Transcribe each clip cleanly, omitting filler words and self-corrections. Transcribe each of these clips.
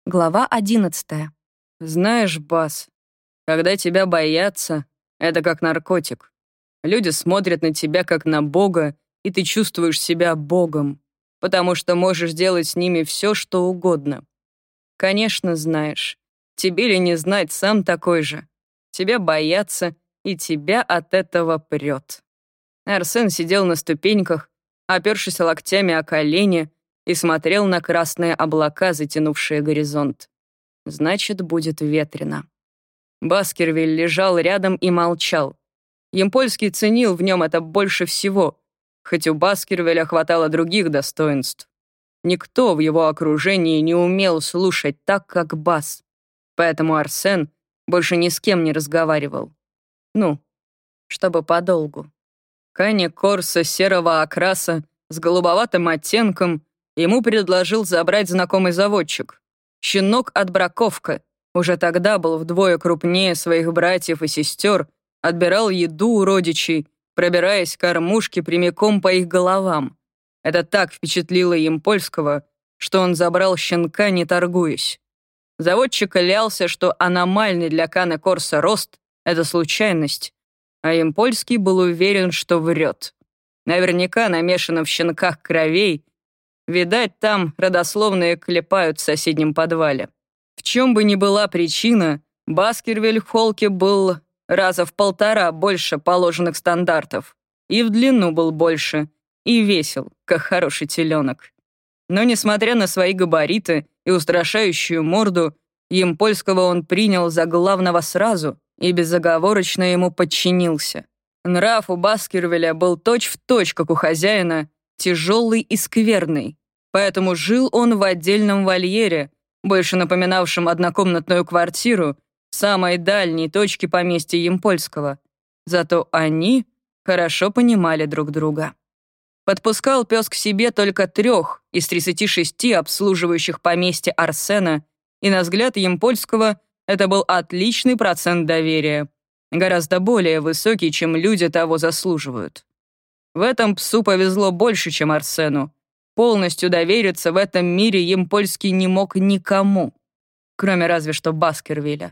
Глава 11. Знаешь, Бас, когда тебя боятся, это как наркотик. Люди смотрят на тебя как на Бога, и ты чувствуешь себя Богом, потому что можешь делать с ними все, что угодно. Конечно, знаешь, тебе ли не знать, сам такой же. Тебя боятся, и тебя от этого прет. Арсен сидел на ступеньках, опершись локтями о колени, и смотрел на красные облака, затянувшие горизонт. Значит, будет ветрено. Баскервиль лежал рядом и молчал. Ямпольский ценил в нем это больше всего, хоть у Баскервилля хватало других достоинств. Никто в его окружении не умел слушать так, как Бас. Поэтому Арсен больше ни с кем не разговаривал. Ну, чтобы подолгу. Кане Корса серого окраса с голубоватым оттенком ему предложил забрать знакомый заводчик. Щенок от Браковка уже тогда был вдвое крупнее своих братьев и сестер, отбирал еду у родичей, пробираясь к кормушке прямиком по их головам. Это так впечатлило Ямпольского, что он забрал щенка, не торгуясь. Заводчик клялся, что аномальный для Кане Корса рост — это случайность, а Ямпольский был уверен, что врет. Наверняка намешано в щенках кровей. Видать, там родословные клепают в соседнем подвале. В чем бы ни была причина, Баскервиль в холке был раза в 1,5 больше положенных стандартов. И в длину был больше, и весил, как хороший теленок. Но, несмотря на свои габариты и устрашающую морду, Ямпольского он принял за главного сразу и безоговорочно ему подчинился. Нрав у Баскервилля был точь-в-точь, как у хозяина, тяжелый и скверный. Поэтому жил он в отдельном вольере, больше напоминавшем однокомнатную квартиру, в самой дальней точке поместья Ямпольского. Зато они хорошо понимали друг друга. Подпускал пес к себе только 3 из 36 обслуживающих поместья Арсена, и на взгляд Ямпольского это был отличный процент доверия, гораздо более высокий, чем люди того заслуживают. В этом псу повезло больше, чем Арсену. Полностью довериться в этом мире Ямпольский не мог никому, кроме разве что Баскервилля.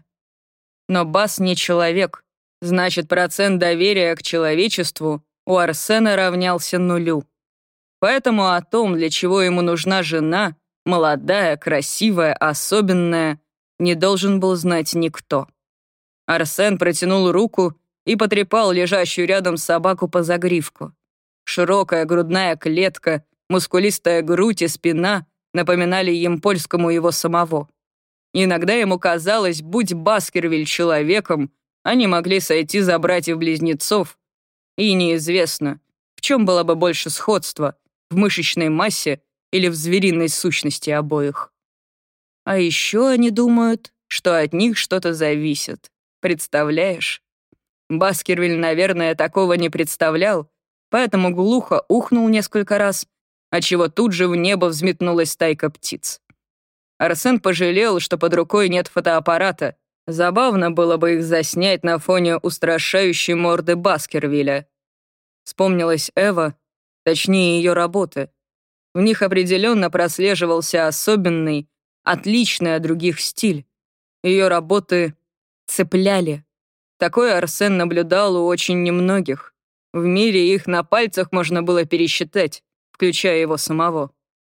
Но Бас не человек, значит, процент доверия к человечеству у Арсена равнялся 0. Поэтому о том, для чего ему нужна жена, молодая, красивая, особенная, не должен был знать никто. Арсен протянул руку и потрепал лежащую рядом собаку по загривку. Широкая грудная клетка, мускулистая грудь и спина напоминали Ямпольскому его самого. Иногда ему казалось, будь Баскервиль человеком, они могли сойти за братьев-близнецов. И неизвестно, в чем было бы больше сходства, в мышечной массе или в звериной сущности обоих. А еще они думают, что от них что-то зависит. Представляешь? Баскервиль, наверное, такого не представлял, поэтому глухо ухнул несколько раз, отчего тут же в небо взметнулась стайка птиц. Арсен пожалел, что под рукой нет фотоаппарата. Забавно было бы их заснять на фоне устрашающей морды Баскервилля. Вспомнилась Эва, точнее ее работы. В них определенно прослеживался особенный, отличный от других стиль. Ее работы цепляли. Такое Арсен наблюдал у очень немногих. В мире их на пальцах можно было пересчитать, включая его самого.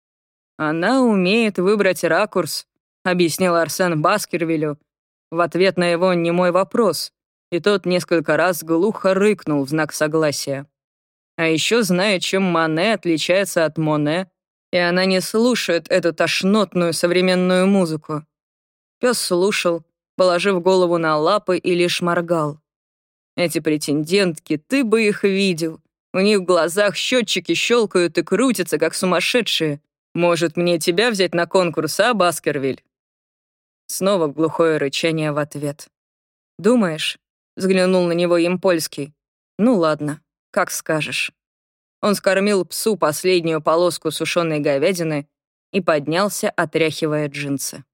«Она умеет выбрать ракурс», — объяснил Арсен Баскервилю в ответ на его немой вопрос, и тот несколько раз глухо рыкнул в знак согласия. А еще знает, чем Мане отличается от Моне, и она не слушает эту тошнотную современную музыку. Пес слушал, положив голову на лапы, и лишь моргал. Эти претендентки, ты бы их видел. У них в глазах счетчики щелкают и крутятся, как сумасшедшие. Может, мне тебя взять на конкурс, а, Баскервиль?» Снова глухое рычание в ответ. «Думаешь?» — взглянул на него Ямпольский. «Ну ладно, как скажешь». Он скормил псу последнюю полоску сушеной говядины и поднялся, отряхивая джинсы.